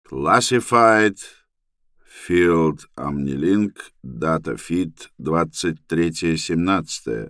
Classified Field Omnilink Data Feed 23.17.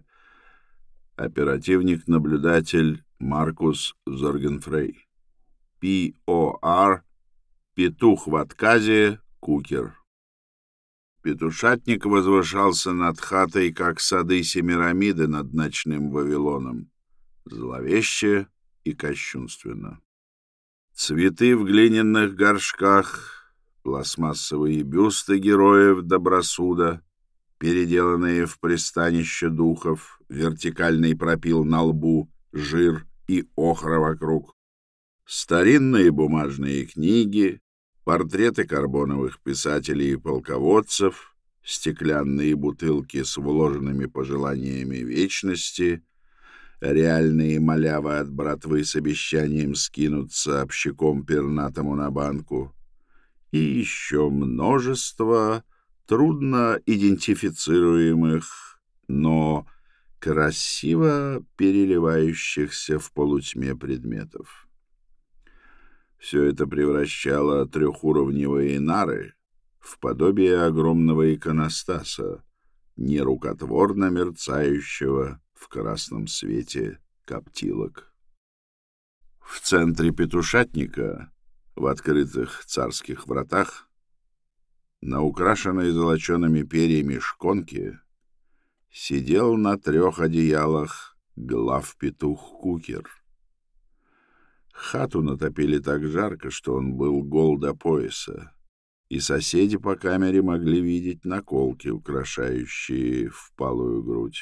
Оперативник-наблюдатель Маркус Зоргенфрей. POR Петух в отказе Кукер. Петушатник возвышался над хатой, как сады Семирамиды над ночным Вавилоном, зловеще и кощунственно. Цветы в глиняных горшках, пластмассовые бюсты героев Добросуда, переделанные в пристанище духов, вертикальный пропил на лбу, жир и охра вокруг, старинные бумажные книги, портреты карбоновых писателей и полководцев, стеклянные бутылки с вложенными пожеланиями вечности, реальные малявы от братвы с обещанием скинуться общаком пернатому на банку и еще множество трудно идентифицируемых, но красиво переливающихся в полутьме предметов. Все это превращало трехуровневые нары в подобие огромного иконостаса, нерукотворно мерцающего в красном свете коптилок. В центре петушатника, в открытых царских вратах, на украшенной золочеными перьями шконке, сидел на 3 одеялах главпетух Кукер. Хату натопили так жарко, что он был гол до пояса, и соседи по камере могли видеть наколки, украшающие впалую грудь.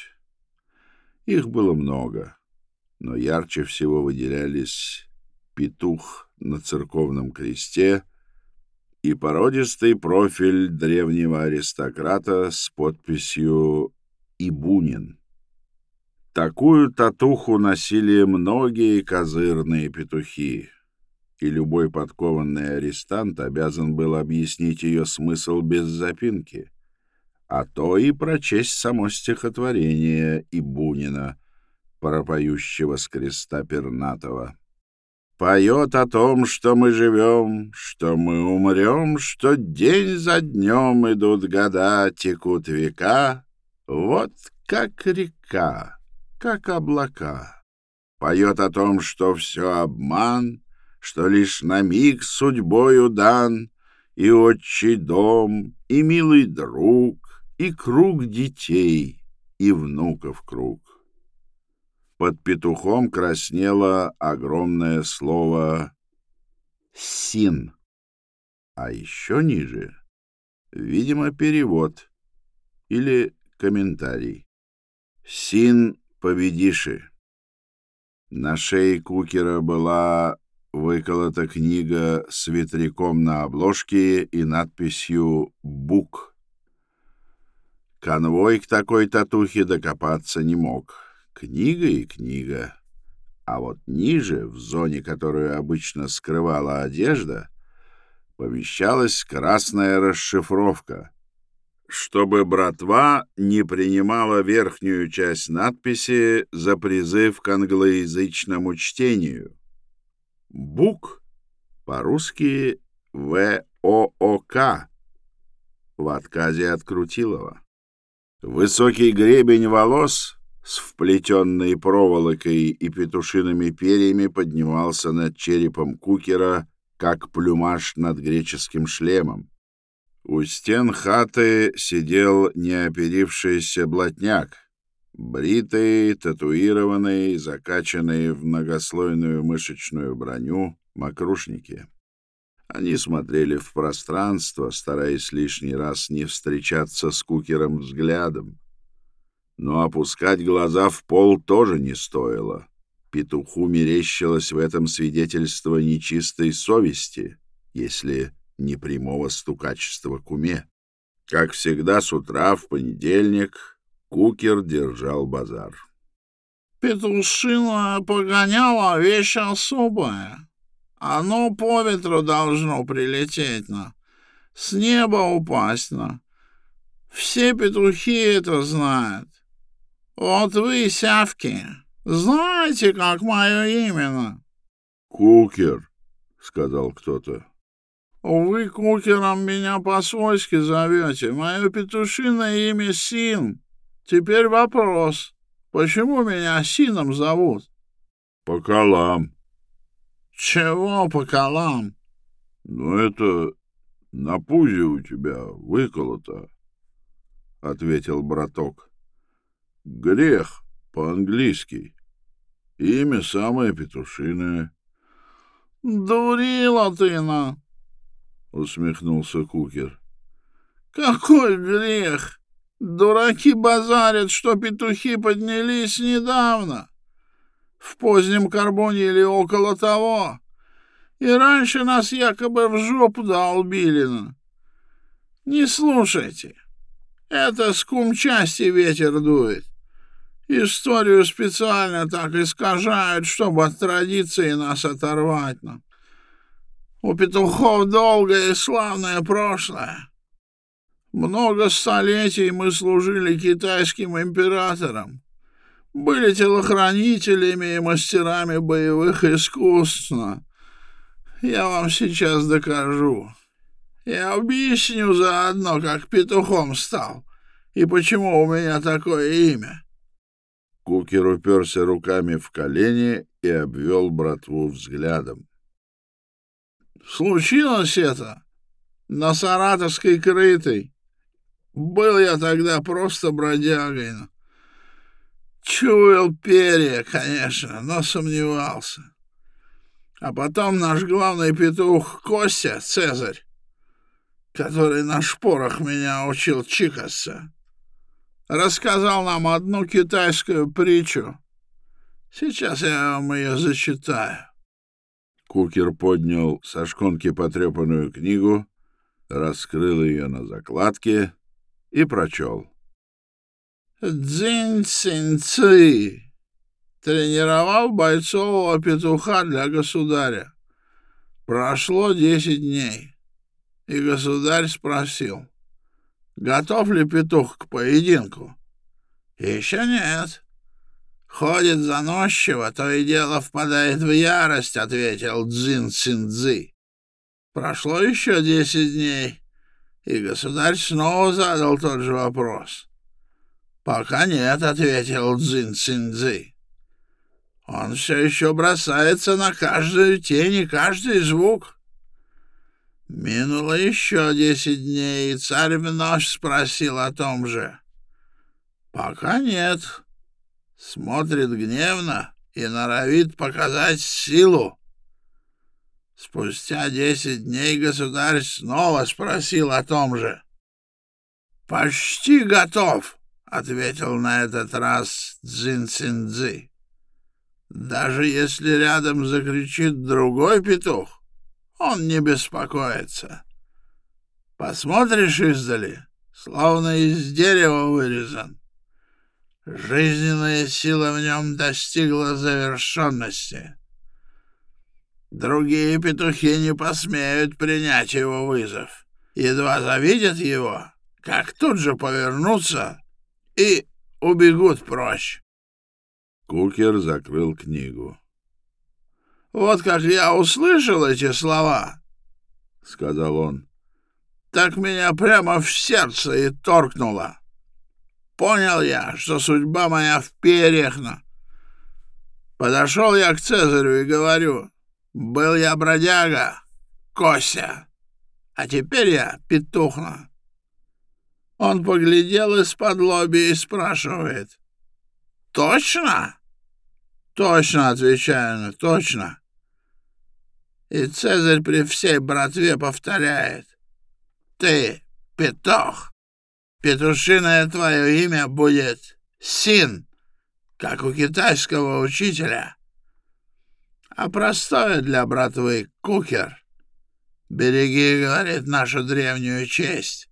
Их было много, но ярче всего выделялись петух на церковном кресте и породистый профиль древнего аристократа с подписью «Ибунин». Такую татуху носили многие козырные петухи, и любой подкованный арестант обязан был объяснить ее смысл без запинки, а то и прочесть само стихотворение Ибунина, пропоющего с креста пернатого. Поет о том, что мы живем, что мы умрем, что день за днем идут года, текут века, вот как река, как облака. Поет о том, что все обман, что лишь на миг судьбою дан, и отчий дом, и милый друг, и круг детей, и внуков круг. Под петухом краснело огромное слово «син», а еще ниже, видимо, перевод или комментарий. «Син победиши». На шее Кукера была выколота книга с ветряком на обложке и надписью «Бук». Конвой к такой татухе докопаться не мог. Книга и книга. А вот ниже, в зоне, которую обычно скрывала одежда, помещалась красная расшифровка, чтобы братва не принимала верхнюю часть надписи за призыв к англоязычному чтению. «Бук» по-русски «ВООК» в отказе от Крутилова. Высокий гребень волос с вплетенной проволокой и петушиными перьями поднимался над черепом Кукера, как плюмаж над греческим шлемом. У стен хаты сидел неоперившийся блатняк, бритый, татуированный, закачанный в многослойную мышечную броню мокрушники. Они смотрели в пространство, стараясь лишний раз не встречаться с Кукером взглядом. Но опускать глаза в пол тоже не стоило. Петуху мерещилось в этом свидетельство нечистой совести, если не прямого стукачества к уме. Как всегда, с утра в понедельник Кукер держал базар. «Петушиное погоняло — вещь особая. Оно по ветру должно прилететь с неба упасть Все петухи это знают. Вот вы, сявки, знаете, как мое имя?» «Кукер», — сказал кто-то. Вы Кукером меня по-свойски зовете. Мое петушиное имя Син. Теперь вопрос. Почему меня Сином зовут? По колам. Чего по колам? Ну, это на пузе у тебя выколото, — ответил браток. Грех по-английски. Имя самое петушиное. Дурила ты, на! — усмехнулся Кукер. Какой грех! Дураки базарят, что петухи поднялись недавно, в позднем Карбоне или около того, и раньше нас якобы в жопу долбили. Не слушайте, это с кумчасти ветер дует. Историю специально так искажают, чтобы от традиции нас оторвать. У петухов долгое и славное прошлое. Много столетий мы служили китайским императорам, были телохранителями и мастерами боевых искусств. Я вам сейчас докажу. Я объясню заодно, как петухом стал и почему у меня такое имя. Кукер уперся руками в колени и обвел братву взглядом. Случилось это на Саратовской крытой. Был я тогда просто бродягой. Чуял перья, конечно, но сомневался. А потом наш главный петух Костя, Цезарь, который на шпорах меня учил чикаться, рассказал нам одну китайскую притчу. Сейчас я вам ее зачитаю. Кукер поднял со шконки потрепанную книгу, раскрыл ее на закладке и прочел. Цзинь-цинь-ци тренировал бойцового петуха для государя. Прошло 10 дней, и государь спросил, готов ли петух к поединку. Еще нет. Ходит заносчиво, то и дело впадает в ярость, ответил Цзинь-цинь-цзи. Прошло еще 10 дней, и государь снова задал тот же вопрос. «Пока нет», — ответил Цзинь-цинь-цзи. «Он все еще бросается на каждую тень и каждый звук». Минуло еще 10 дней, и царь вновь спросил о том же. «Пока нет». Смотрит гневно и норовит показать силу. Спустя 10 дней государь снова спросил о том же. «Почти готов», — ответил на этот раз Цзинь-цинь-цзи. «Даже если рядом закричит другой петух, он не беспокоится. Посмотришь издали, словно из дерева вырезан. Жизненная сила в нем достигла завершенности. Другие петухи не посмеют принять его вызов. Едва завидят его, как тут же повернутся и убегут прочь». Кукер закрыл книгу. «Вот как я услышал эти слова, — сказал он, — так меня прямо в сердце и торкнуло. Понял я, что судьба моя в перьях. Подошел я к Цезарю и говорю, был я бродяга, Костя, а теперь я петухна. Он поглядел из-под лобья и спрашивает, «Точно?» «Точно», — отвечаю, «точно». И Цезарь при всей братве повторяет, «Ты петух. Петушиное твое имя будет Син, как у китайского учителя. А простое для братвы Кукер. Береги, — говорит, — нашу древнюю честь.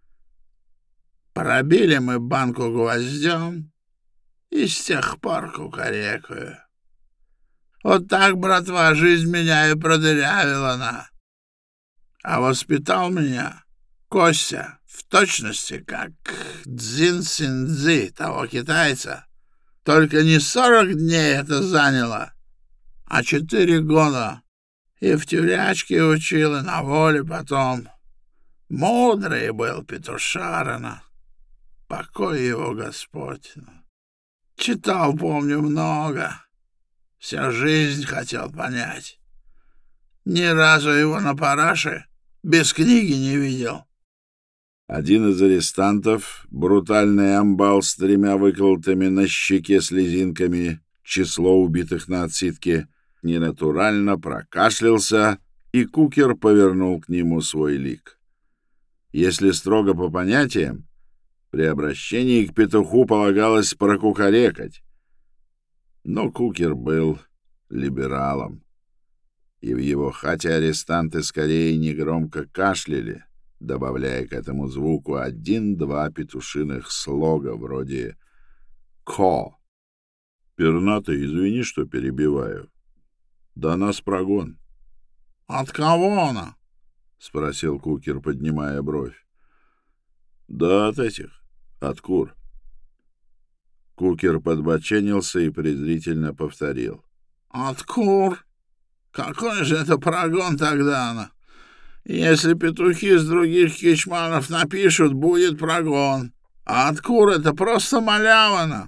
Пробили мы банку гвоздем и с тех пор кукарекую. Вот так, братва, жизнь меня и продырявила. А воспитал меня Костя в точности, как Цзинь-цинь-цзи, того китайца. Только не 40 дней это заняло, а 4 года. И в тюрячке учил, и на воле потом. Мудрый был петушарина, покой его Господь. Читал, помню, много, всю жизнь хотел понять. Ни разу его на параше без книги не видел. Один из арестантов, брутальный амбал с 3 выколотыми на щеке слезинками, число убитых на отсидке, ненатурально прокашлялся, и Кукер повернул к нему свой лик. Если строго по понятиям, при обращении к петуху полагалось прокукарекать. Но Кукер был либералом, и в его хате арестанты скорее негромко кашляли, добавляя к этому звуку 1-2 петушиных слога вроде «ко». «Пернатый, извини, что перебиваю. Да нас прогон». «От кого она?» — спросил Кукер, поднимая бровь. «Да от этих, от кур». Кукер подбоченился и презрительно повторил. «От кур? Какой же это прогон тогда она? Если петухи с других кичманов напишут, будет прогон. А от кур это просто малявана.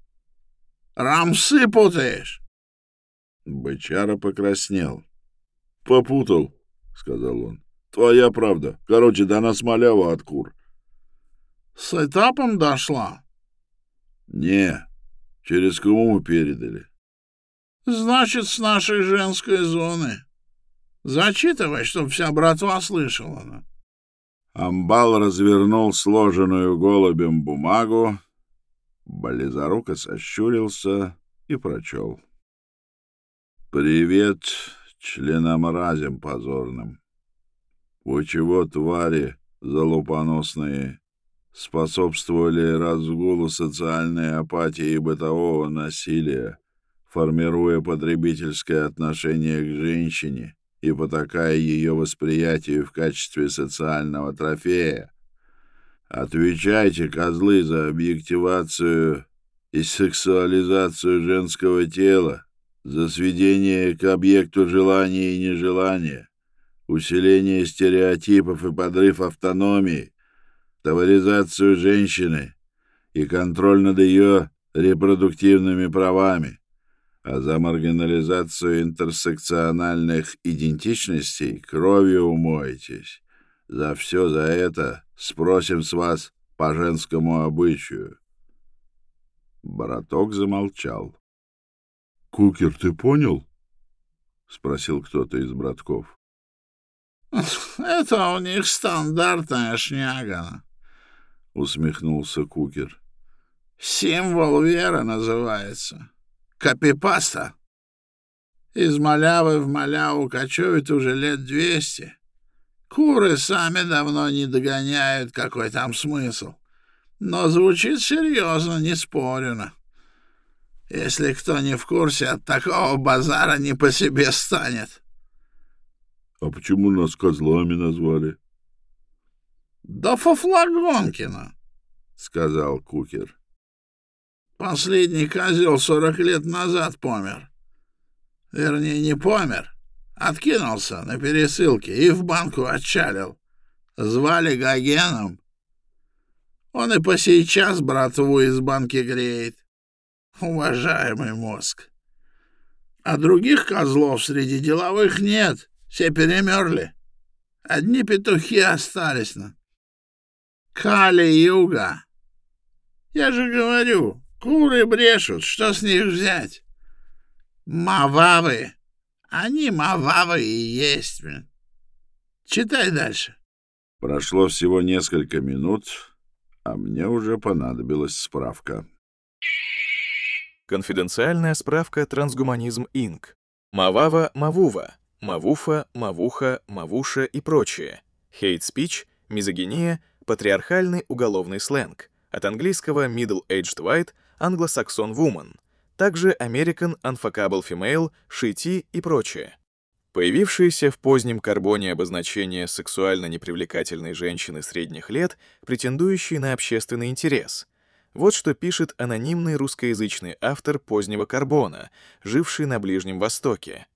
Рамсы путаешь». Бычара покраснел. «Попутал», — сказал он. «Твоя правда. Короче, до нас малява от кур». «С этапом дошла?» «Не, через Куму передали». «Значит, с нашей женской зоны. Зачитывай, чтоб вся братва слышала». Амбал развернул сложенную голубем бумагу, близоруко сощурился и прочел. «Привет членомразям позорным. Вы чего, твари залупоносные, способствовали разгулу социальной апатии и бытового насилия, формируя потребительское отношение к женщине и потакая ее восприятию в качестве социального трофея? Отвечайте, козлы, за объективацию и сексуализацию женского тела, за сведение к объекту желания и нежелания, усиление стереотипов и подрыв автономии, товаризацию женщины и контроль над ее репродуктивными правами, а за маргинализацию интерсекциональных идентичностей кровью умоетесь. За все за это спросим с вас по женскому обычаю». Браток замолчал. «Кукер, ты понял?» — спросил кто-то из братков. «Это у них стандартная шняга», — усмехнулся Кукер. «Символ веры называется. Копипаста. Из малявы в маляву кочует уже лет 200. Куры сами давно не догоняют, какой там смысл. Но звучит серьезно, не спорено. Если кто не в курсе, от такого базара не по себе станет». «А почему нас козлами назвали?» «Да Фафлагонкина», — сказал Кукер. «Последний козел 40 лет назад помер. Вернее, не помер. Откинулся на пересылке и в банку отчалил. Звали Гогеном. Он и по сейчас братву из банки греет. Уважаемый мозг. А других козлов среди деловых нет. Все перемерли. Одни петухи остались. Кали-юга. Я же говорю, куры брешут. Что с них взять? Мававы. Они мававы и есть. Читай дальше». Прошло всего несколько минут, а мне уже понадобилась справка. Конфиденциальная справка «Трансгуманизм Инк». Мавава, мавува, мавуфа, мавуха, мавуша и прочее. Хейт-спич, мизогиния, патриархальный уголовный сленг. От английского middle-aged white, англосаксон woman. Также American unfuckable female, шити и прочее. Появившиеся в позднем карбоне обозначения сексуально непривлекательной женщины средних лет, претендующей на общественный интерес. Вот что пишет анонимный русскоязычный автор позднего карбона, живший на Ближнем Востоке.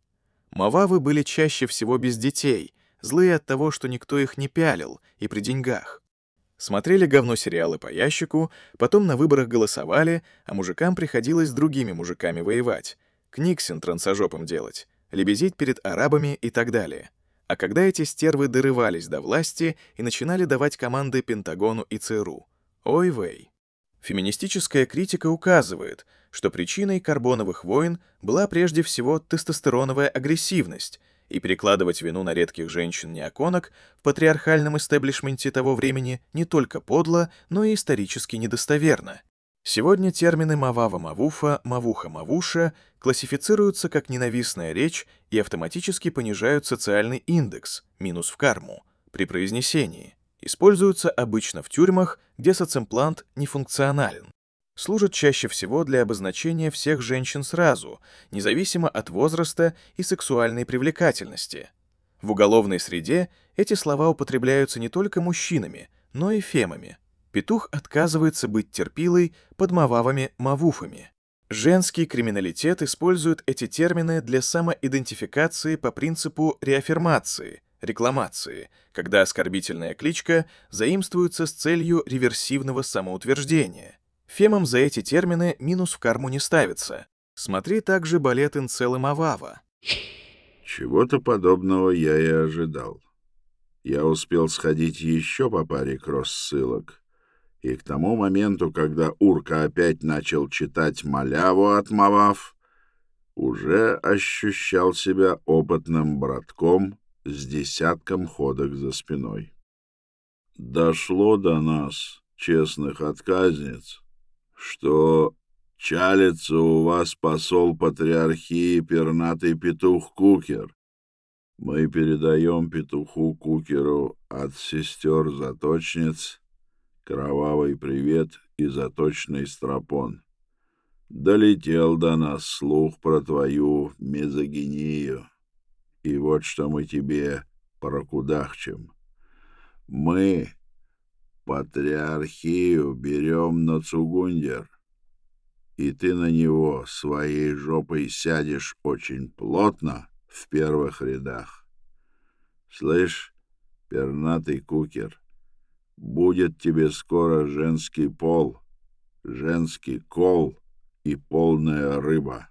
Мававы были чаще всего без детей, злые от того, что никто их не пялил, и при деньгах. Смотрели говно-сериалы по ящику, потом на выборах голосовали, а мужикам приходилось с другими мужиками воевать, книгсин трансожопом делать, лебезить перед арабами и так далее. А когда эти стервы дорывались до власти и начинали давать команды Пентагону и ЦРУ? Ой-вей. Феминистическая критика указывает, что причиной карбоновых войн была прежде всего тестостероновая агрессивность, и перекладывать вину на редких женщин-неоконок в патриархальном истеблишменте того времени не только подло, но и исторически недостоверно. Сегодня термины «мавава-мавуфа», «мавуха-мавуша» классифицируются как ненавистная речь и автоматически понижают социальный индекс, минус в карму, при произнесении. Используются обычно в тюрьмах, где социмплант нефункционален. Служат чаще всего для обозначения всех женщин сразу, независимо от возраста и сексуальной привлекательности. В уголовной среде эти слова употребляются не только мужчинами, но и фемами. Петух отказывается быть терпилой под мававами-мавуфами. Женский криминалитет использует эти термины для самоидентификации по принципу реаффирмации, рекламации, когда оскорбительная кличка заимствуется с целью реверсивного самоутверждения. Фемам за эти термины минус в карму не ставится. Смотри также балет Инцел и Мавава. Чего-то подобного я и ожидал. Я успел сходить еще по паре кросс-ссылок, и к тому моменту, когда Урка опять начал читать маляву от Мавав, уже ощущал себя опытным братком с десятком ходок за спиной. Дошло до нас, честных отказниц, что чалится у вас посол патриархии пернатый петух Кукер. Мы передаем петуху Кукеру от сестер-заточниц кровавый привет и заточный стропон. Долетел до нас слух про твою мизогинию, и вот что мы тебе прокудахчем. Мы патриархию берем на цугундер, и ты на него своей жопой сядешь очень плотно в первых рядах. Слышь, пернатый Кукер, будет тебе скоро женский пол, женский кол и полная рыба.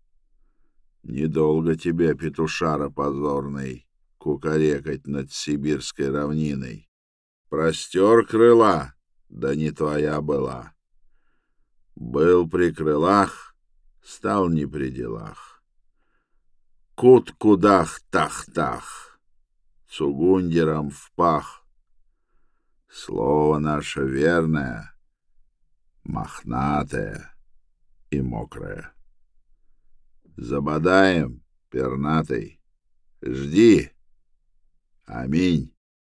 Недолго тебе, петушара позорный, кукарекать над сибирской равниной. Простер крыла, да не твоя была. Был при крылах, стал не при делах. Кут-кудах-тах-тах, цугундером в пах. Слово наше верное, мохнатое и мокрое. Забодаем, пернатый, жди. Аминь.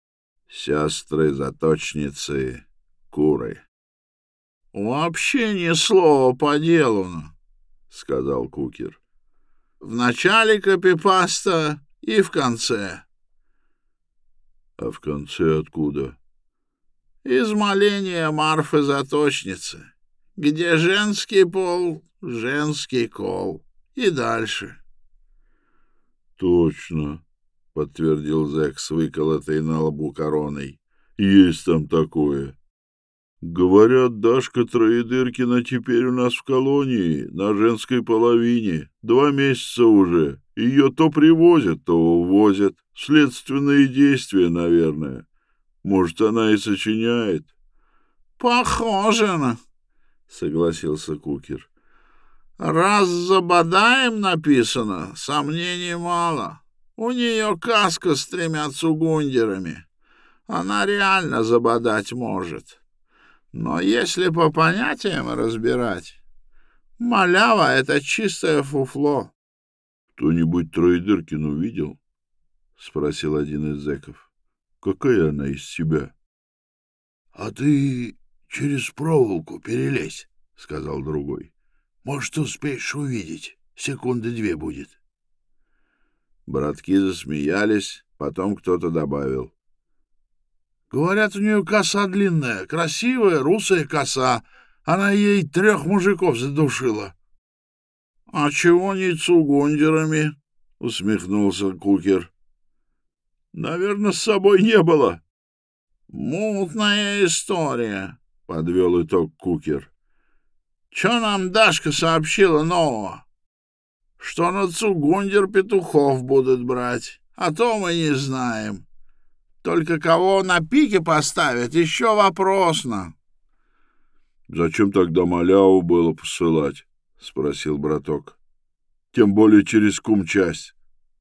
Сестры-заточницы, куры. — Вообще ни слова по делу, — сказал Кукер. — В начале копипаста и в конце. — А в конце откуда? — Из моления Марфы-заточницы, где женский пол, женский кол. И дальше. — Точно, — подтвердил зэк с выколотой на лбу короной. — Есть там такое. Говорят, Дашка Троедыркина теперь у нас в колонии, на женской половине. 2 месяца уже. Ее то привозят, то увозят. Следственные действия, наверное. Может, она и сочиняет? — Похоже на, — согласился Кукер. — Раз «забодаем» написано, сомнений мало. У нее каска с 3 цугундерами. Она реально забодать может. Но если по понятиям разбирать, малява — это чистое фуфло. — Кто-нибудь Троедыркину видел? — спросил один из зэков. — Какая она из себя? — А ты через проволоку перелезь, — сказал другой. — Может, успеешь увидеть. 2 секунды будет. Братки засмеялись, потом кто-то добавил. — Говорят, у нее коса длинная, красивая русая коса. Она ей 3 мужиков задушила. — А чего не цугундерами? — усмехнулся Кукер. Наверное, с собой не было. Мутная история, Подвел итог Кукер. Чё нам Дашка сообщила нового? Что на Цугундер петухов будут брать, а то мы не знаем. Только кого на пике поставят, еще вопросно. — Зачем тогда маляву было посылать? — спросил браток. — Тем более через Кумчасть.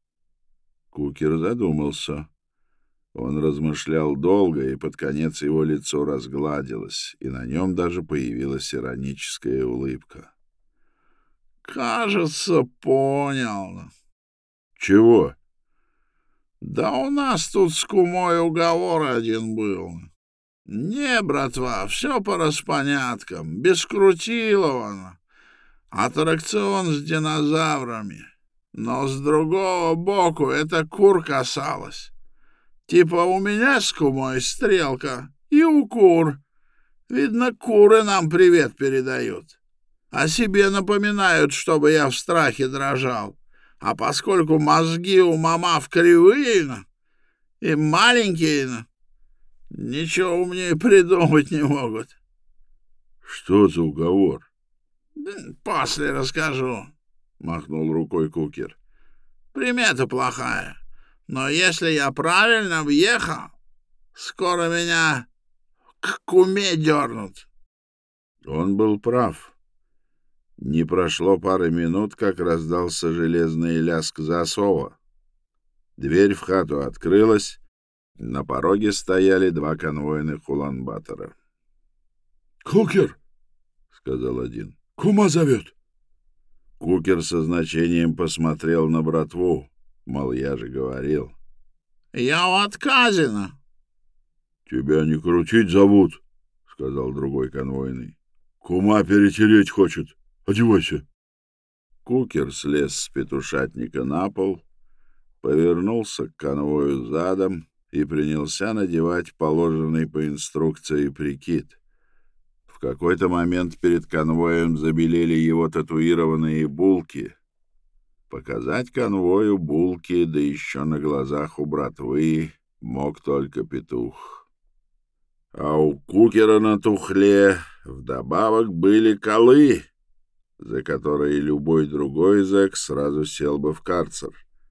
Кукер задумался. Он размышлял долго, и под конец его лицо разгладилось, и на нем даже появилась ироническая улыбка. — Кажется, понял. — Чего? — Да у нас тут с кумой уговор один был. Не, братва, все по распоняткам, без Крутилова. Аттракцион с динозаврами. Но с другого боку это кур касалось. Типа у меня с кумой стрелка и у кур. Видно, куры нам привет передают. О себе напоминают, чтобы я в страхе дрожал. А поскольку мозги у мамав кривые и маленькие, ничего умнее придумать не могут. — Что за уговор? — После расскажу, — махнул рукой Кукер. — Примета плохая, но если я правильно въехал, скоро меня к куме дернут. Он был прав. Не прошло пары минут, как раздался железный лязг засова. Дверь в хату открылась. На пороге стояли два конвойных улан-батора. — Кукер, — сказал один, — кума зовет. Кукер со значением посмотрел на братву. Мол, я же говорил. — Я в отказе. — Тебя не крутить зовут, — сказал другой конвойный. — Кума перетереть хочет. Одевайся. Кукер слез с петушатника на пол, повернулся к конвою задом и принялся надевать положенный по инструкции прикид. В какой-то момент перед конвоем забелели его татуированные булки. Показать конвою булки, да еще на глазах у братвы, мог только петух. А у Кукера на тухле вдобавок были колы, за которые любой другой зэк сразу сел бы в карцер.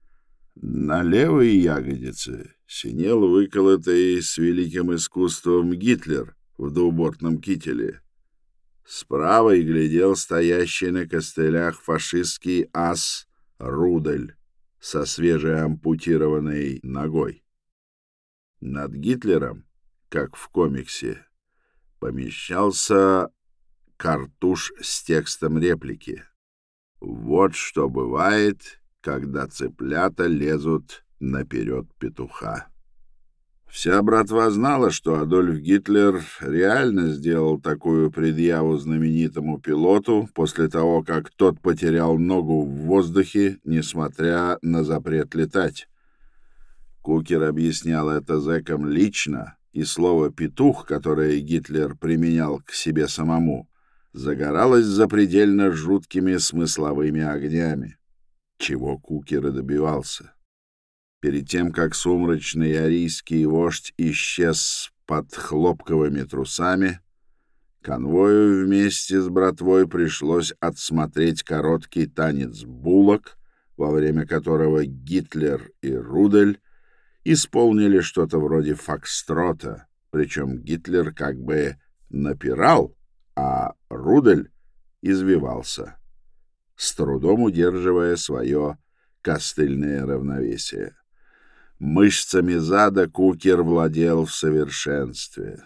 На левой ягодице синел выколотый с великим искусством Гитлер в двубортном кителе. Справа и глядел стоящий на костылях фашистский ас Рудель со свежеампутированной ногой. Над Гитлером, как в комиксе, помещался картуш с текстом реплики. Вот что бывает, когда цыплята лезут наперед петуха. Вся братва знала, что Адольф Гитлер реально сделал такую предъяву знаменитому пилоту после того, как тот потерял ногу в воздухе, несмотря на запрет летать. Кукер объяснял это зэкам лично, и слово «петух», которое Гитлер применял к себе самому, загоралось запредельно жуткими смысловыми огнями, чего Кукер и добивался. Перед тем, как сумрачный арийский вождь исчез под хлопковыми трусами, конвою вместе с братвой пришлось отсмотреть короткий танец булок, во время которого Гитлер и Рудель исполнили что-то вроде фокстрота, причем Гитлер как бы напирал, а Рудель извивался, с трудом удерживая свое костыльное равновесие. Мышцами зада Кукер владел в совершенстве.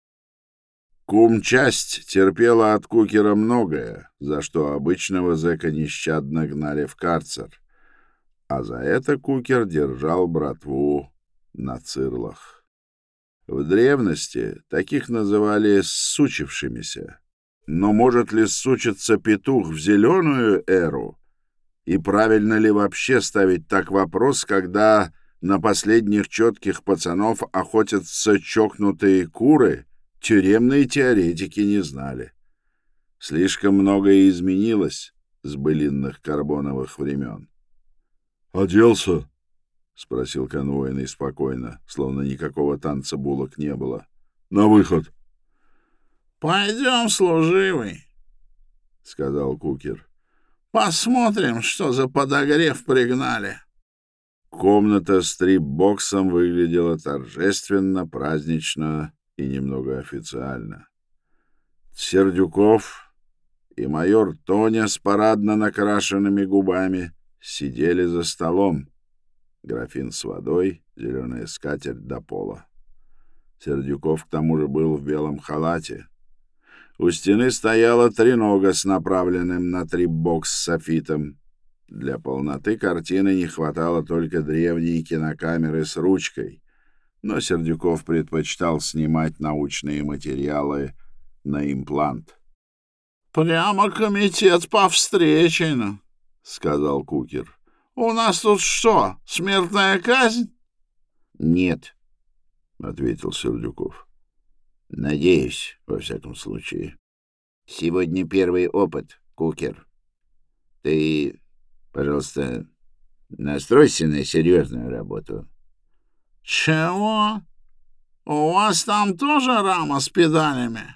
Кумчасть терпела от Кукера многое, за что обычного зэка нещадно гнали в карцер, а за это Кукер держал братву на цирлах. В древности таких называли «ссучившимися». Но может ли ссучиться петух в зеленую эру? И правильно ли вообще ставить так вопрос, когда на последних четких пацанов охотятся чокнутые куры, тюремные теоретики не знали. Слишком многое изменилось с былинных карбоновых времен. «Оделся?» — спросил конвойный спокойно, словно никакого танца булок не было. «На выход!» «Пойдем, служивый», — сказал кукер. «Посмотрим, что за подогрев пригнали». Комната с трип-боксом выглядела торжественно, празднично и немного официально. Сердюков и майор Тоня с парадно накрашенными губами сидели за столом. Графин с водой, зеленая скатерть до пола. Сердюков к тому же был в белом халате. У стены стояла тренога с направленным на трип-бокс софитом. Для полноты картины не хватало только древней кинокамеры с ручкой, но Сердюков предпочитал снимать научные материалы на имплант. «Прямо комитет по встрече, — сказал кукер. — У нас тут что, смертная казнь?» «Нет», — ответил Сердюков. «Надеюсь, во всяком случае. Сегодня первый опыт, кукер. Ты, пожалуйста, настройся на серьезную работу». «Чего? У вас там тоже рама с педалями?»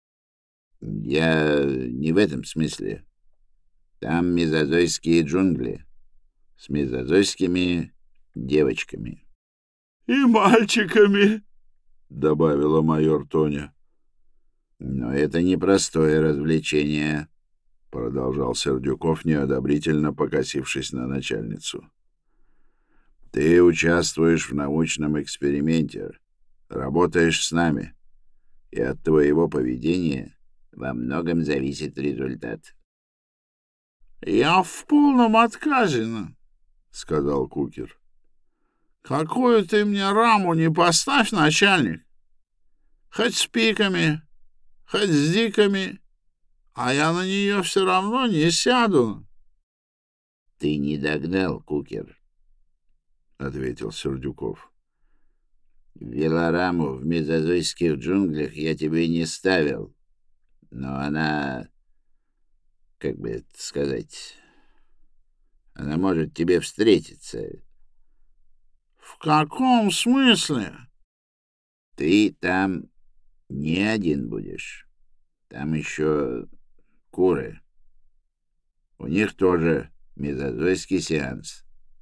«Я не в этом смысле. Там мезозойские джунгли с мезозойскими девочками». «И мальчиками», — добавила майор Тоня. «Но это непростое развлечение», — продолжал Сердюков, неодобрительно покосившись на начальницу. «Ты участвуешь в научном эксперименте, работаешь с нами, и от твоего поведения во многом зависит результат». «Я в полном отказе, — сказал кукер. — Какую ты мне раму не поставь, начальник. Хоть с пиками, хоть с диками, а я на нее все равно не сяду». «Ты не догнал, кукер», — ответил Сердюков. «Велораму в мезозойских джунглях я тебе не ставил, но она, как бы это сказать, она может тебе встретиться». «В каком смысле?» «Ты там не один будешь. Там еще куры. У них тоже мезозойский сеанс».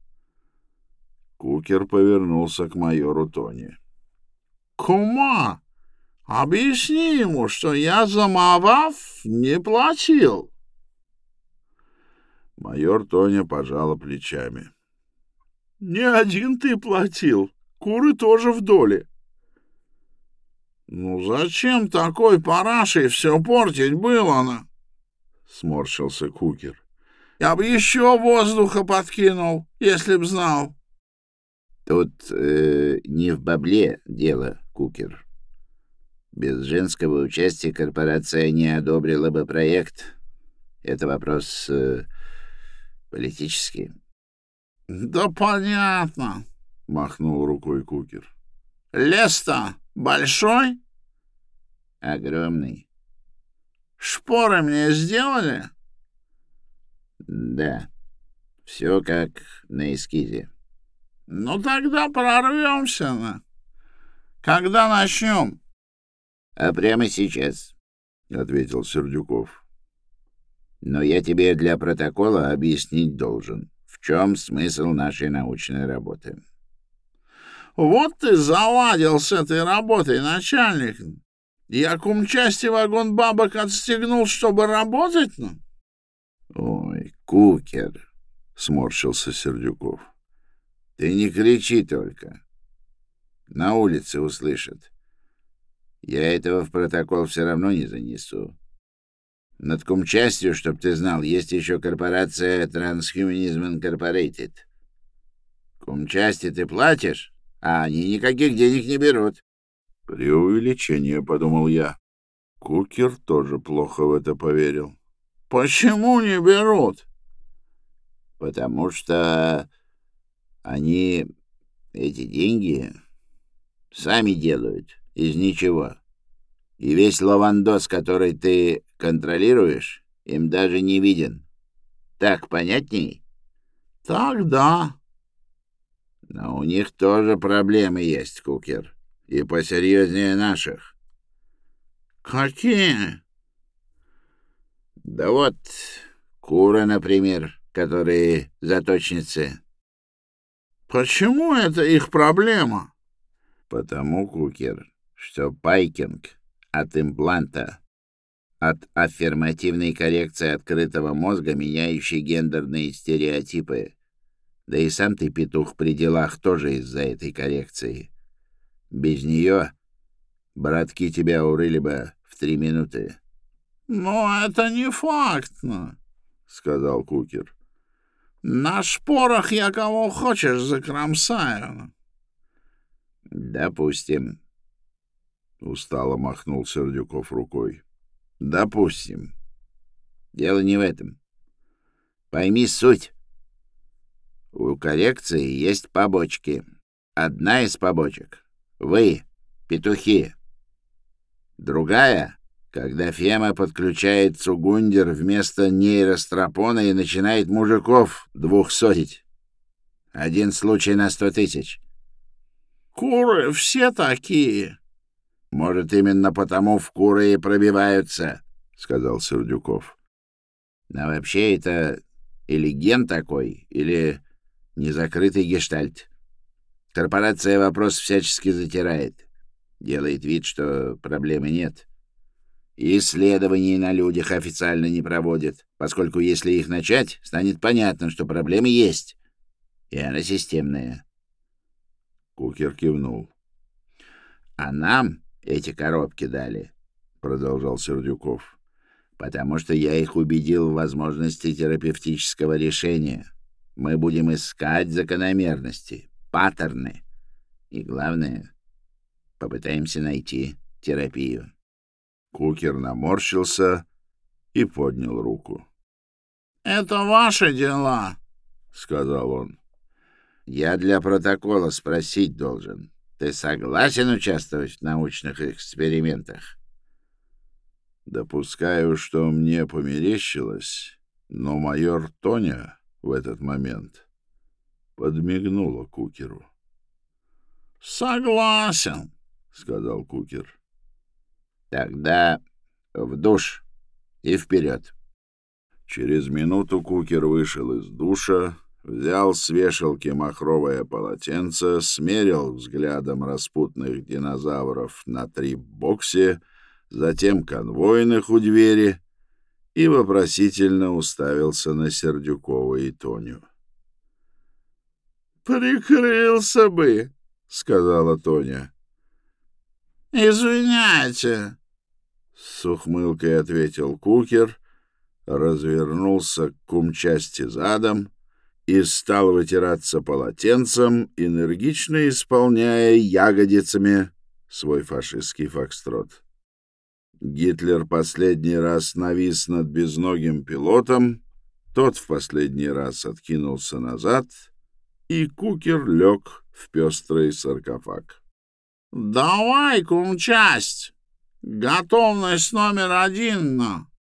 Кукер повернулся к майору Тони. «Кума, объясни ему, что я за Мавав не платил». Майор Тоня пожала плечами. «Не один ты платил, куры тоже в доле». «Ну зачем такой парашей все портить было-на?» — сморщился кукер. «Я бы еще воздуха подкинул, если б знал». «Тут не в бабле дело, кукер. Без женского участия корпорация не одобрила бы проект. Это вопрос политический». «Да понятно», — махнул рукой кукер. «Лес-то большой?» «Огромный». «Шпоры мне сделали?» «Да, все как на эскизе». «Ну тогда прорвемся. Когда начнем?» «А прямо сейчас», — ответил Сердюков. «Но я тебе для протокола объяснить должен, в чем смысл нашей научной работы». «Вот ты заладил с этой работой, начальник. Я кумчасти вагон бабок отстегнул, чтобы работать, ну?» «Ой, кукер», — сморщился Сердюков. «Ты не кричи только. На улице услышат. Я этого в протокол все равно не занесу. Над кумчастью, чтоб ты знал, есть еще корпорация Transhumanism Incorporated. Кумчасти ты платишь, а они никаких денег не берут». «Преувеличение», — подумал я. Кукер тоже плохо в это поверил. «Почему не берут?» «Потому что они эти деньги сами делают из ничего. И весь лавандос, который ты контролируешь, им даже не виден. Так понятней?» Тогда. Но у них тоже проблемы есть, Кукер, и посерьезнее наших. Какие? Да вот, куры, например, которые заточницы. Почему это их проблема? Потому, Кукер, что пайкинг от импланта, от аффирмативной коррекции открытого мозга, меняющей гендерные стереотипы. Да и сам ты, петух, при делах тоже из-за этой коррекции. Без нее братки тебя урыли бы в 3 минуты. — Но это не факт, — сказал Кукер. — На шпорах я кого хочешь закромсаю. — Допустим. Устало махнул Сердюков рукой. — Допустим. Дело не в этом. Пойми суть. У коррекции есть побочки. Одна из побочек — вы, петухи. Другая — когда Фема подключает цугундер вместо нейростропона и начинает мужиков двухсотить. 1 случай на 100 000. Куры все такие. — Может, именно потому в куры и пробиваются, — сказал Сердюков. — Но вообще это или ген такой, или незакрытый гештальт. Корпорация вопрос всячески затирает. Делает вид, что проблемы нет. И исследований на людях официально не проводит, поскольку если их начать, станет понятно, что проблемы есть. И она системная. Кукер кивнул. — А нам эти коробки дали, — продолжал Сердюков, — потому что я их убедил в возможности терапевтического решения. Мы будем искать закономерности, паттерны. И главное, попытаемся найти терапию. Кукер наморщился и поднял руку. — Это ваши дела, — сказал он. — Я для протокола спросить должен. Ты согласен участвовать в научных экспериментах? Допускаю, что мне померещилось, но майор Тоня в этот момент подмигнула Кукеру. — Согласен, — сказал Кукер. — Тогда в душ и вперед. Через минуту Кукер вышел из душа, взял с вешалки махровое полотенце, смерил взглядом распутных динозавров на трип-боксе, затем конвойных у двери и вопросительно уставился на Сердюкова и Тоню. прикрылся бы, — сказала Тоня. — Извиняйте, — с ухмылкой ответил Кукер, развернулся к кумчасти задом и стал вытираться полотенцем, энергично исполняя ягодицами свой фашистский фокстрот. Гитлер последний раз навис над безногим пилотом, тот в последний раз откинулся назад, и Кукер лег в пестрый саркофаг. — Давай, кумчасть, готовность номер 1,